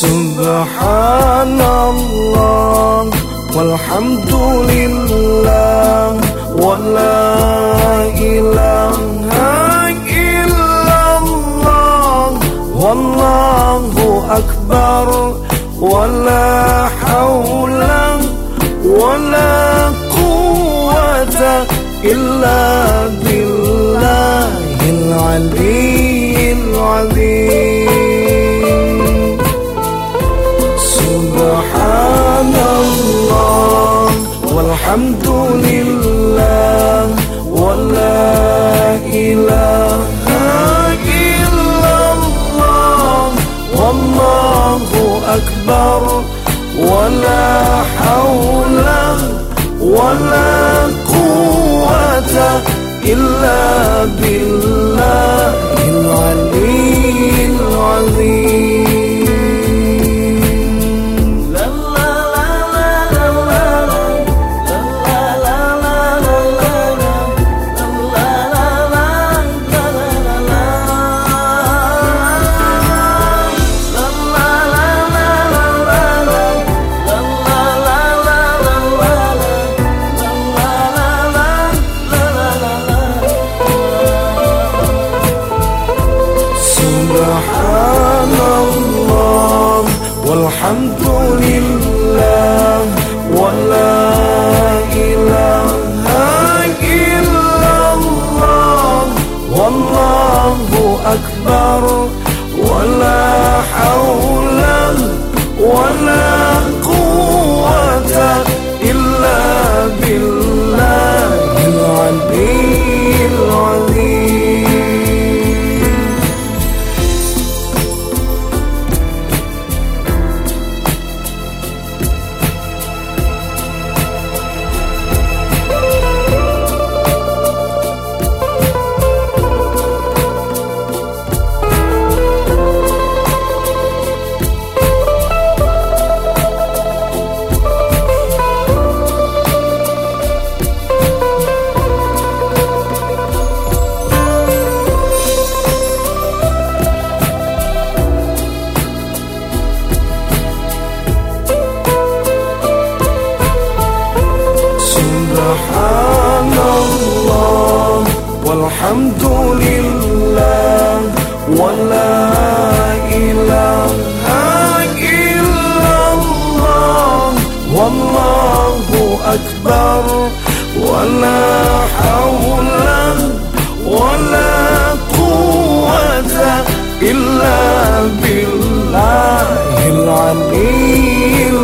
Subhanallah walhamdulillah wa la ilaha illallah wallahu akbar wa la hawla wa la quwwata illa billahil aliyyil azim. Subhanallah walhamdulillah wa la ilaha illallah wallahu akbar wa la hawla wa la quwwata illa billahil aliyyil azim. Subhanallah walhamdulillah wa la ilaha illallah wallahu akbar wa la hawla wa la quwwata illa billahil aliyyil azim. Subhanallah walhamdulillah wa la ilaha illallah wallahu akbar wa la hawla wa la quwwata illa billahil aliyyil